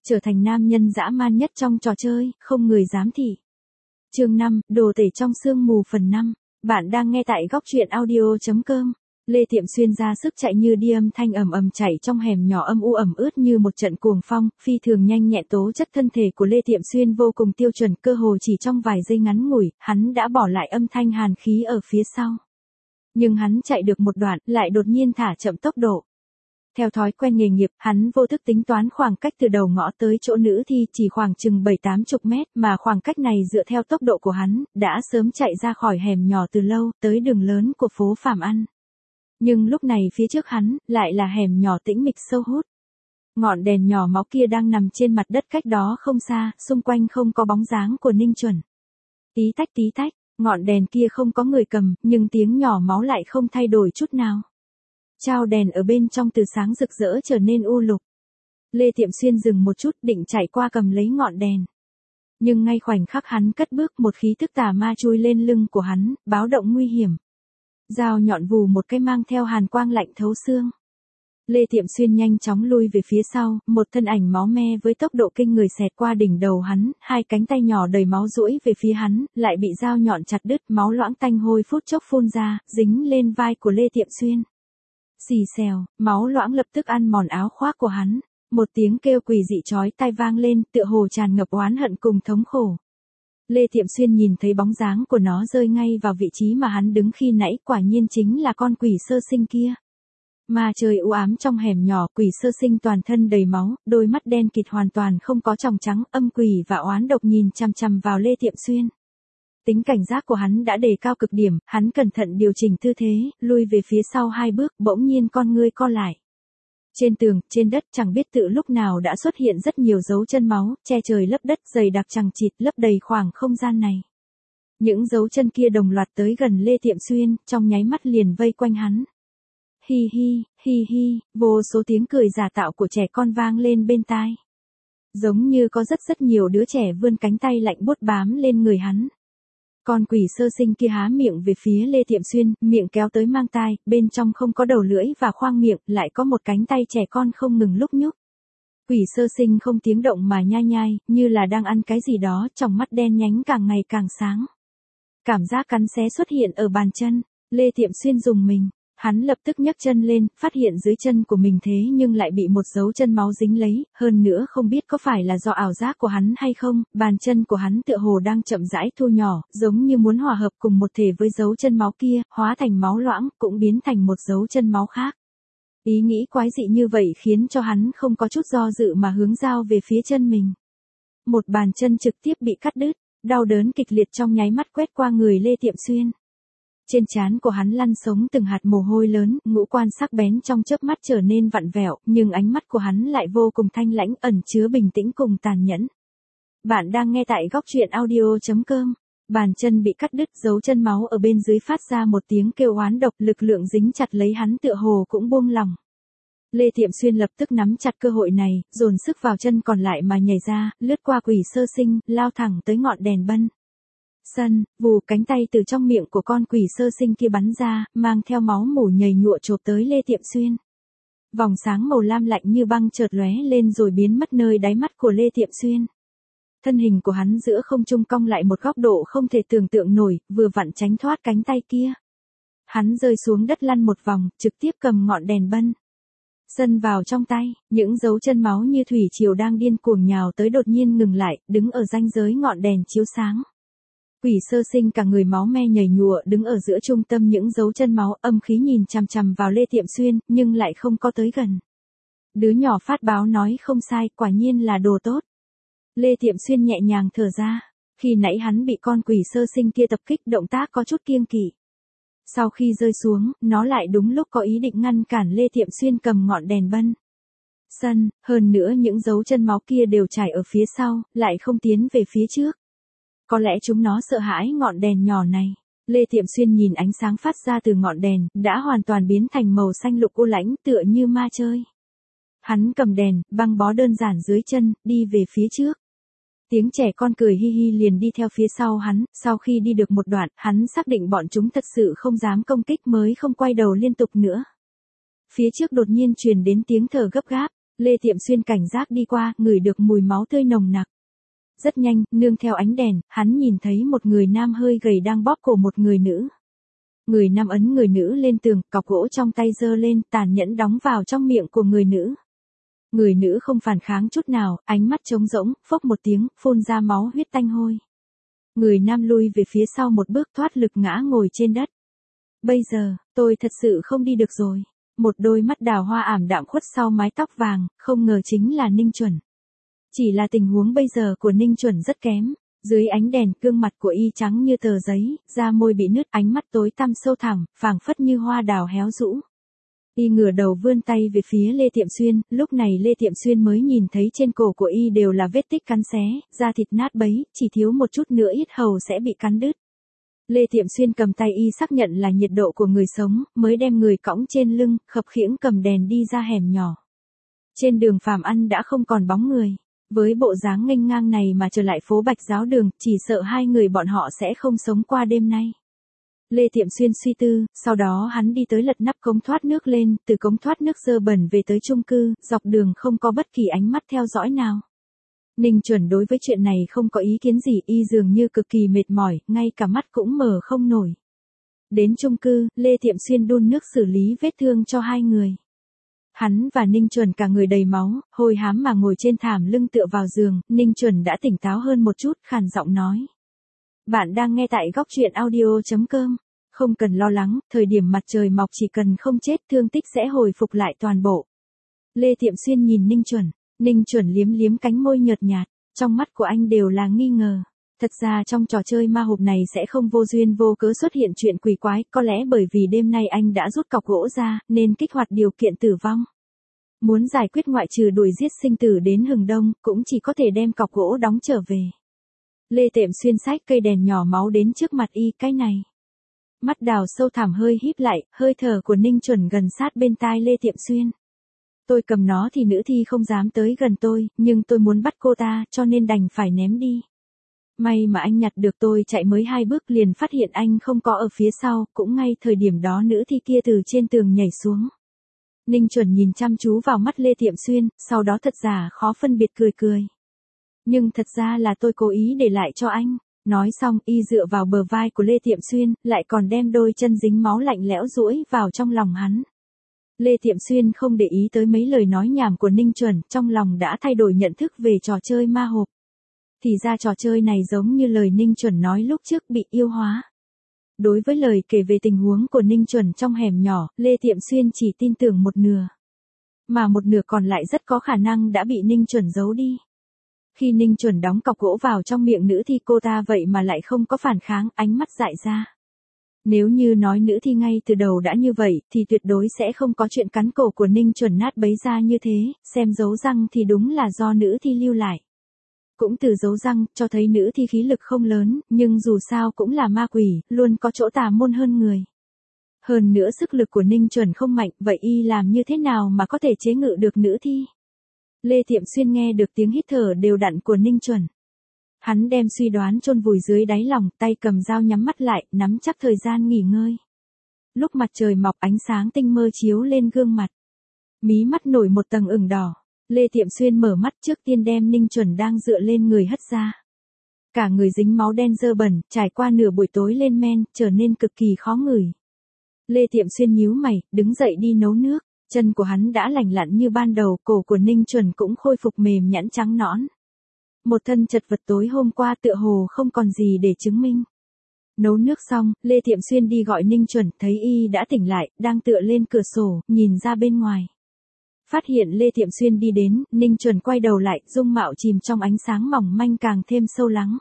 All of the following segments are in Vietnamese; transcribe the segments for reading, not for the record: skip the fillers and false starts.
trở thành nam nhân dã man nhất trong trò chơi, không người dám thị. Chương 5, đồ tể trong sương mù phần 5. Bạn đang nghe tại góc truyện audio.com. Lê Tiệm Xuyên ra sức chạy như đi, âm thanh ầm ầm chảy trong hẻm nhỏ âm u ẩm ướt như một trận cuồng phong, phi thường nhanh nhẹn. Tố chất thân thể của Lê Tiệm Xuyên vô cùng tiêu chuẩn, cơ hồ chỉ trong vài giây ngắn ngủi, hắn đã bỏ lại âm thanh hàn khí ở phía sau. Nhưng hắn chạy được một đoạn, lại đột nhiên thả chậm tốc độ. Theo thói quen nghề nghiệp, hắn vô thức tính toán khoảng cách từ đầu ngõ tới chỗ nữ thi chỉ khoảng chừng 7-80 mét, mà khoảng cách này dựa theo tốc độ của hắn, đã sớm chạy ra khỏi hẻm nhỏ từ lâu, tới đường lớn của phố Phạm Ăn. Nhưng lúc này phía trước hắn, lại là hẻm nhỏ tĩnh mịch sâu hút. Ngọn đèn nhỏ máu kia đang nằm trên mặt đất cách đó không xa, xung quanh không có bóng dáng của Ninh Chuẩn. Tí tách, ngọn đèn kia không có người cầm, nhưng tiếng nhỏ máu lại không thay đổi chút nào. Trao đèn ở bên trong từ sáng rực rỡ trở nên u lục. Lê Tiệm Xuyên dừng một chút, định chạy qua cầm lấy ngọn đèn. Nhưng ngay khoảnh khắc hắn cất bước, một khí tức tà ma chui lên lưng của hắn, báo động nguy hiểm. Dao nhọn vù một cái mang theo hàn quang lạnh thấu xương. Lê Tiệm Xuyên nhanh chóng lui về phía sau, một thân ảnh máu me với tốc độ kinh người xẹt qua đỉnh đầu hắn, hai cánh tay nhỏ đầy máu duỗi về phía hắn, lại bị dao nhọn chặt đứt, máu loãng tanh hôi phút chốc phun ra, dính lên vai của Lê Tiệm Xuyên. Xì xèo, máu loãng lập tức ăn mòn áo khoác của hắn, một tiếng kêu quỷ dị chói tai vang lên, tựa hồ tràn ngập oán hận cùng thống khổ. Lê Tiệm Xuyên nhìn thấy bóng dáng của nó rơi ngay vào vị trí mà hắn đứng khi nãy, quả nhiên chính là con quỷ sơ sinh kia. Mà trời u ám trong hẻm nhỏ, quỷ sơ sinh toàn thân đầy máu, đôi mắt đen kịt hoàn toàn không có tròng trắng, âm quỷ và oán độc nhìn chằm chằm vào Lê Tiệm Xuyên. Tính cảnh giác của hắn đã đề cao cực điểm, hắn cẩn thận điều chỉnh tư thế, lui về phía sau 2 bước, bỗng nhiên con ngươi co lại. Trên tường, trên đất chẳng biết tự lúc nào đã xuất hiện rất nhiều dấu chân máu, che trời lấp đất, dày đặc chằng chịt lấp đầy khoảng không gian này. Những dấu chân kia đồng loạt tới gần Lê Tiệm Xuyên, trong nháy mắt liền vây quanh hắn. Hi hi, vô số tiếng cười giả tạo của trẻ con vang lên bên tai. Giống như có rất nhiều đứa trẻ vươn cánh tay lạnh buốt bám lên người hắn. Con quỷ sơ sinh kia há miệng về phía Lê Tiệm Xuyên, miệng kéo tới mang tai, bên trong không có đầu lưỡi và khoang miệng, lại có một cánh tay trẻ con không ngừng lúc nhúc. Quỷ sơ sinh không tiếng động mà nhai, như là đang ăn cái gì đó, trong mắt đen nhánh càng ngày càng sáng. Cảm giác cắn xé xuất hiện ở bàn chân, Lê Tiệm Xuyên rùng mình. Hắn lập tức nhấc chân lên, phát hiện dưới chân của mình thế nhưng lại bị một dấu chân máu dính lấy, hơn nữa không biết có phải là do ảo giác của hắn hay không, bàn chân của hắn tựa hồ đang chậm rãi thu nhỏ, giống như muốn hòa hợp cùng một thể với dấu chân máu kia, hóa thành máu loãng, cũng biến thành một dấu chân máu khác. Ý nghĩ quái dị như vậy khiến cho hắn không có chút do dự mà hướng dao về phía chân mình. Một bàn chân trực tiếp bị cắt đứt, đau đớn kịch liệt trong nháy mắt quét qua người Lê Tiệm Xuyên. Trên trán của hắn lăn sống từng hạt mồ hôi lớn, ngũ quan sắc bén trong chớp mắt trở nên vặn vẹo, nhưng ánh mắt của hắn lại vô cùng thanh lãnh, ẩn chứa bình tĩnh cùng tàn nhẫn. Bạn đang nghe tại góc truyện audio.com. Bàn chân bị cắt đứt, dấu chân máu ở bên dưới phát ra một tiếng kêu oán độc, lực lượng dính chặt lấy hắn tựa hồ cũng buông lỏng. Lê Tiệm Xuyên lập tức nắm chặt cơ hội này, dồn sức vào chân còn lại mà nhảy ra, lướt qua quỷ sơ sinh, lao thẳng tới ngọn đèn bân. Vù, cánh tay từ trong miệng của con quỷ sơ sinh kia bắn ra, mang theo máu mủ nhầy nhụa chộp tới Lê Tiệm Xuyên. Vòng sáng màu lam lạnh như băng chợt lóe lên rồi biến mất nơi đáy mắt của Lê Tiệm Xuyên. Thân hình của hắn giữa không trung cong lại một góc độ không thể tưởng tượng nổi, vừa vặn tránh thoát cánh tay kia. Hắn rơi xuống đất lăn một vòng, trực tiếp cầm ngọn đèn bân. Vào trong tay, những dấu chân máu như thủy triều đang điên cuồng nhào tới đột nhiên ngừng lại, đứng ở ranh giới ngọn đèn chiếu sáng. Quỷ sơ sinh cả người máu me nhầy nhụa đứng ở giữa trung tâm những dấu chân máu, âm khí nhìn chằm chằm vào Lê Tiệm Xuyên, nhưng lại không có tới gần. Đứa nhỏ phát báo nói không sai, quả nhiên là đồ tốt. Lê Tiệm Xuyên nhẹ nhàng thở ra, khi nãy hắn bị con quỷ sơ sinh kia tập kích, động tác có chút kiêng kỵ. Sau khi rơi xuống, nó lại đúng lúc có ý định ngăn cản Lê Tiệm Xuyên cầm ngọn đèn bân. Hơn nữa những dấu chân máu kia đều trải ở phía sau, lại không tiến về phía trước. Có lẽ chúng nó sợ hãi ngọn đèn nhỏ này. Lê Tiệm Xuyên nhìn ánh sáng phát ra từ ngọn đèn, đã hoàn toàn biến thành màu xanh lục u lãnh, tựa như ma chơi. Hắn cầm đèn, băng bó đơn giản dưới chân, đi về phía trước. Tiếng trẻ con cười hi hi liền đi theo phía sau hắn, sau khi đi được một đoạn, hắn xác định bọn chúng thật sự không dám công kích mới không quay đầu liên tục nữa. Phía trước đột nhiên truyền đến tiếng thở gấp gáp, Lê Tiệm Xuyên cảnh giác đi qua, ngửi được mùi máu tươi nồng nặc. Rất nhanh, nương theo ánh đèn, hắn nhìn thấy một người nam hơi gầy đang bóp cổ một người nữ. Người nam ấn người nữ lên tường, cọc gỗ trong tay giơ lên, tàn nhẫn đóng vào trong miệng của người nữ. Người nữ không phản kháng chút nào, ánh mắt trống rỗng, phốc một tiếng, phun ra máu huyết tanh hôi. Người nam lui về phía sau một bước thoát lực ngã ngồi trên đất. Bây giờ, tôi thật sự không đi được rồi. Một đôi mắt đào hoa ảm đạm khuất sau mái tóc vàng, không ngờ chính là Ninh Chuẩn. Chỉ là tình huống bây giờ của Ninh Chuẩn rất kém. Dưới ánh đèn, gương mặt của y trắng như tờ giấy, da môi bị nứt, ánh mắt tối tăm sâu thẳm, phảng phất như hoa đào héo rũ. Y ngửa đầu vươn tay về phía Lê Tiệm Xuyên, lúc này Lê Tiệm Xuyên mới nhìn thấy trên cổ của y đều là vết tích cắn xé, da thịt nát bấy, chỉ thiếu một chút nữa yết hầu sẽ bị cắn đứt. Lê Tiệm Xuyên cầm tay y xác nhận là nhiệt độ của người sống, mới đem người cõng trên lưng, khập khiễng cầm đèn đi ra hẻm nhỏ. Trên đường Phàm Ăn đã không còn bóng người. Với bộ dáng nghênh ngang này mà trở lại phố Bạch Giáo Đường, chỉ sợ hai người bọn họ sẽ không sống qua đêm nay. Lê Tiệm Xuyên suy tư, sau đó hắn đi tới lật nắp cống thoát nước lên, từ cống thoát nước dơ bẩn về tới chung cư, dọc đường không có bất kỳ ánh mắt theo dõi nào. Ninh Chuẩn đối với chuyện này không có ý kiến gì, y dường như cực kỳ mệt mỏi, ngay cả mắt cũng mở không nổi. Đến chung cư, Lê Tiệm Xuyên đun nước xử lý vết thương cho hai người. Hắn và Ninh Chuẩn cả người đầy máu, hôi hám mà ngồi trên thảm lưng tựa vào giường, Ninh Chuẩn đã tỉnh táo hơn một chút, khàn giọng nói. Bạn đang nghe tại góc truyện audio.com. Không cần lo lắng, thời điểm mặt trời mọc chỉ cần không chết thương tích sẽ hồi phục lại toàn bộ. Lê Tiệm Xuyên nhìn Ninh Chuẩn liếm liếm cánh môi nhợt nhạt, trong mắt của anh đều là nghi ngờ. Thật ra trong trò chơi ma hộp này sẽ không vô duyên vô cớ xuất hiện chuyện quỷ quái, có lẽ bởi vì đêm nay anh đã rút cọc gỗ ra, nên kích hoạt điều kiện tử vong. Muốn giải quyết ngoại trừ đuổi giết sinh tử đến hừng đông, cũng chỉ có thể đem cọc gỗ đóng trở về. Lê Tiệm Xuyên xách cây đèn nhỏ máu đến trước mặt y, cái này. Mắt đào sâu thẳm hơi híp lại, hơi thở của Ninh Chuẩn gần sát bên tai Lê Tiệm Xuyên. Tôi cầm nó thì nữ thi không dám tới gần tôi, nhưng tôi muốn bắt cô ta, cho nên đành phải ném đi. May mà anh nhặt được, tôi chạy mới 2 bước liền phát hiện anh không có ở phía sau, cũng ngay thời điểm đó nữ thi kia từ trên tường nhảy xuống. Ninh Chuẩn nhìn chăm chú vào mắt Lê Tiệm Xuyên, sau đó thật giả khó phân biệt cười. Nhưng thật ra là tôi cố ý để lại cho anh. Nói xong, y dựa vào bờ vai của Lê Tiệm Xuyên, lại còn đem đôi chân dính máu lạnh lẽo duỗi vào trong lòng hắn. Lê Tiệm Xuyên không để ý tới mấy lời nói nhảm của Ninh Chuẩn, trong lòng đã thay đổi nhận thức về trò chơi ma hộp. Thì ra trò chơi này giống như lời Ninh Chuẩn nói lúc trước bị yêu hóa. Đối với lời kể về tình huống của Ninh Chuẩn trong hẻm nhỏ, Lê Tiệm Xuyên chỉ tin tưởng một nửa. Mà một nửa còn lại rất có khả năng đã bị Ninh Chuẩn giấu đi. Khi Ninh Chuẩn đóng cọc gỗ vào trong miệng nữ thi, cô ta vậy mà lại không có phản kháng, ánh mắt dại ra. Nếu như nói nữ thi ngay từ đầu đã như vậy, thì tuyệt đối sẽ không có chuyện cắn cổ của Ninh Chuẩn nát bấy ra như thế, xem dấu răng thì đúng là do nữ thi lưu lại. Cũng từ dấu răng, cho thấy nữ thi khí lực không lớn, nhưng dù sao cũng là ma quỷ, luôn có chỗ tà môn hơn người. Hơn nữa sức lực của Ninh Chuẩn không mạnh, vậy y làm như thế nào mà có thể chế ngự được nữ thi? Lê Tiệm Xuyên nghe được tiếng hít thở đều đặn của Ninh Chuẩn. Hắn đem suy đoán chôn vùi dưới đáy lòng, tay cầm dao nhắm mắt lại, nắm chắc thời gian nghỉ ngơi. Lúc mặt trời mọc, ánh sáng tinh mơ chiếu lên gương mặt. Mí mắt nổi một tầng ửng đỏ. Lê Tiệm Xuyên mở mắt, trước tiên đem Ninh Chuẩn đang dựa lên người hất ra. Cả người dính máu đen dơ bẩn, trải qua nửa buổi tối lên men, trở nên cực kỳ khó ngửi. Lê Tiệm Xuyên nhíu mày, đứng dậy đi nấu nước. Chân của hắn đã lành lặn như ban đầu, cổ của Ninh Chuẩn cũng khôi phục mềm nhẵn trắng nõn. Một thân chật vật tối hôm qua tựa hồ không còn gì để chứng minh. Nấu nước xong, Lê Tiệm Xuyên đi gọi Ninh Chuẩn, thấy y đã tỉnh lại, đang tựa lên cửa sổ, nhìn ra bên ngoài. Phát hiện Lê Tiệm Xuyên đi đến, Ninh Chuẩn quay đầu lại, dung mạo chìm trong ánh sáng mỏng manh càng thêm sâu lắng.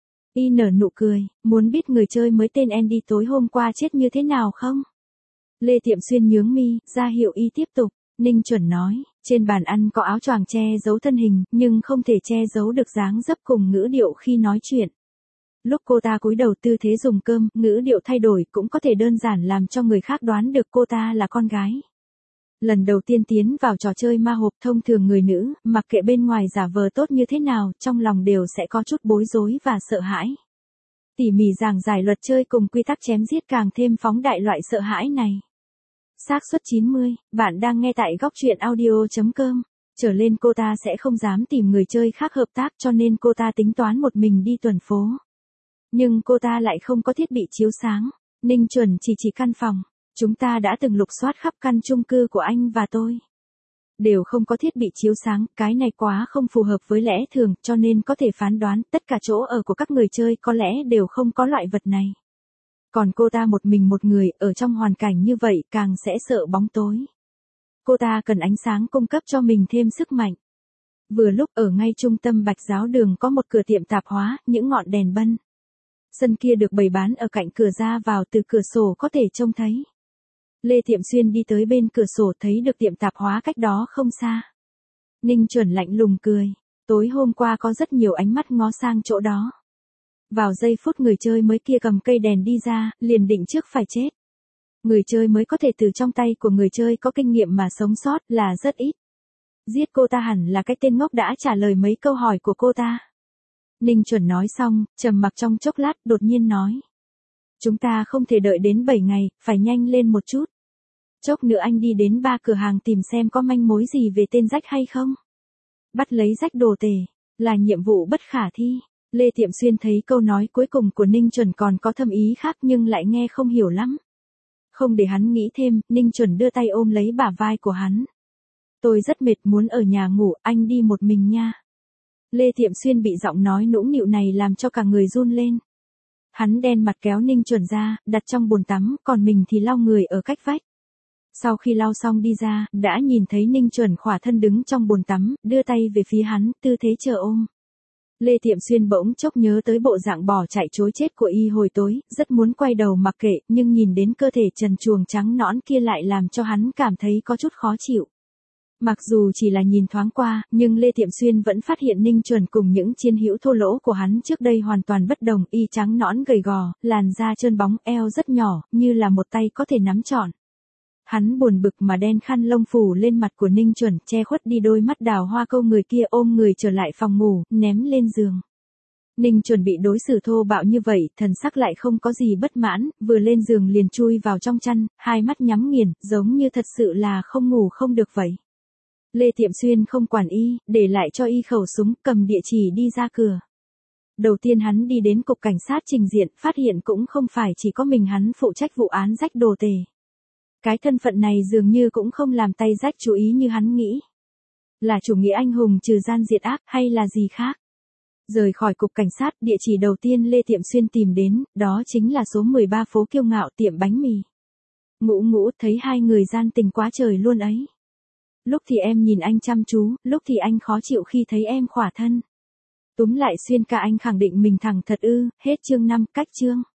Y nở nụ cười, muốn biết người chơi mới tên Andy tối hôm qua chết như thế nào không? Lê Tiệm Xuyên nhướng mi, ra hiệu y tiếp tục. Ninh Chuẩn nói, trên bàn ăn có áo choàng che giấu thân hình, nhưng không thể che giấu được dáng dấp cùng ngữ điệu khi nói chuyện. Lúc cô ta cúi đầu tư thế dùng cơm, ngữ điệu thay đổi cũng có thể đơn giản làm cho người khác đoán được cô ta là con gái. Lần đầu tiên tiến vào trò chơi ma hộp, thông thường người nữ, mặc kệ bên ngoài giả vờ tốt như thế nào, trong lòng đều sẽ có chút bối rối và sợ hãi. Tỉ mỉ giảng giải luật chơi cùng quy tắc chém giết càng thêm phóng đại loại sợ hãi này. Xác suất 90, bạn đang nghe tại góc truyện audio.com. Trở lên cô ta sẽ không dám tìm người chơi khác hợp tác cho nên cô ta tính toán một mình đi tuần phố. Nhưng cô ta lại không có thiết bị chiếu sáng. Ninh Chuẩn chỉ căn phòng. Chúng ta đã từng lục soát khắp căn chung cư của anh và tôi. Đều không có thiết bị chiếu sáng, cái này quá không phù hợp với lẽ thường cho nên có thể phán đoán tất cả chỗ ở của các người chơi có lẽ đều không có loại vật này. Còn cô ta một mình một người ở trong hoàn cảnh như vậy càng sẽ sợ bóng tối. Cô ta cần ánh sáng cung cấp cho mình thêm sức mạnh. Vừa lúc ở ngay trung tâm Bạch Giáo Đường có một cửa tiệm tạp hóa, những ngọn đèn bân. Sân kia được bày bán ở cạnh cửa ra vào, từ cửa sổ có thể trông thấy. Lê Tiệm Xuyên đi tới bên cửa sổ thấy được tiệm tạp hóa cách đó không xa. Ninh Chuẩn lạnh lùng cười. Tối hôm qua có rất nhiều ánh mắt ngó sang chỗ đó. Vào giây phút người chơi mới kia cầm cây đèn đi ra, liền định trước phải chết. Người chơi mới có thể từ trong tay của người chơi có kinh nghiệm mà sống sót là rất ít. Giết cô ta hẳn là cái tên ngốc đã trả lời mấy câu hỏi của cô ta. Ninh Chuẩn nói xong, trầm mặc trong chốc lát, đột nhiên nói. Chúng ta không thể đợi đến 7 ngày, phải nhanh lên một chút. Chốc nữa anh đi đến 3 cửa hàng tìm xem có manh mối gì về tên rách hay không. Bắt lấy rách đồ tể, là nhiệm vụ bất khả thi. Lê Tiệm Xuyên thấy câu nói cuối cùng của Ninh Chuẩn còn có thâm ý khác nhưng lại nghe không hiểu lắm. Không để hắn nghĩ thêm, Ninh Chuẩn đưa tay ôm lấy bả vai của hắn. Tôi rất mệt muốn ở nhà ngủ, anh đi một mình nha. Lê Tiệm Xuyên bị giọng nói nũng nịu này làm cho cả người run lên. Hắn đen mặt kéo Ninh Chuẩn ra, đặt trong bồn tắm, còn mình thì lau người ở cách vách. Sau khi lau xong đi ra, đã nhìn thấy Ninh Chuẩn khỏa thân đứng trong bồn tắm, đưa tay về phía hắn, tư thế chờ ôm. Lê Tiệm Xuyên bỗng chốc nhớ tới bộ dạng bỏ chạy trối chết của y hồi tối, rất muốn quay đầu mặc kệ, nhưng nhìn đến cơ thể trần truồng trắng nõn kia lại làm cho hắn cảm thấy có chút khó chịu. Mặc dù chỉ là nhìn thoáng qua, nhưng Lê Tiệm Xuyên vẫn phát hiện Ninh Chuẩn cùng những chiến hữu thô lỗ của hắn trước đây hoàn toàn bất đồng, y trắng nõn gầy gò, làn da trơn bóng, eo rất nhỏ, như là một tay có thể nắm trọn. Hắn buồn bực mà đen khăn lông phủ lên mặt của Ninh Chuẩn, che khuất đi đôi mắt đào hoa câu người kia, ôm người trở lại phòng ngủ, ném lên giường. Ninh Chuẩn bị đối xử thô bạo như vậy, thần sắc lại không có gì bất mãn, vừa lên giường liền chui vào trong chăn, hai mắt nhắm nghiền, giống như thật sự là không ngủ không được vậy. Lê Tiệm Xuyên không quản y, để lại cho y khẩu súng, cầm địa chỉ đi ra cửa. Đầu tiên hắn đi đến cục cảnh sát trình diện, phát hiện cũng không phải chỉ có mình hắn phụ trách vụ án rách đồ tể. Cái thân phận này dường như cũng không làm tay rách chú ý như hắn nghĩ. Là chủ nghĩa anh hùng trừ gian diệt ác hay là gì khác? Rời khỏi cục cảnh sát, địa chỉ đầu tiên Lê Tiệm Xuyên tìm đến, đó chính là số 13 phố Kiêu Ngạo, tiệm bánh mì. Ngũ Ngũ thấy hai người gian tình quá trời luôn ấy. Lúc thì em nhìn anh chăm chú, lúc thì anh khó chịu khi thấy em khỏa thân. Túm lại Xuyên ca, anh khẳng định mình thẳng thật ư, hết chương 5, cách chương.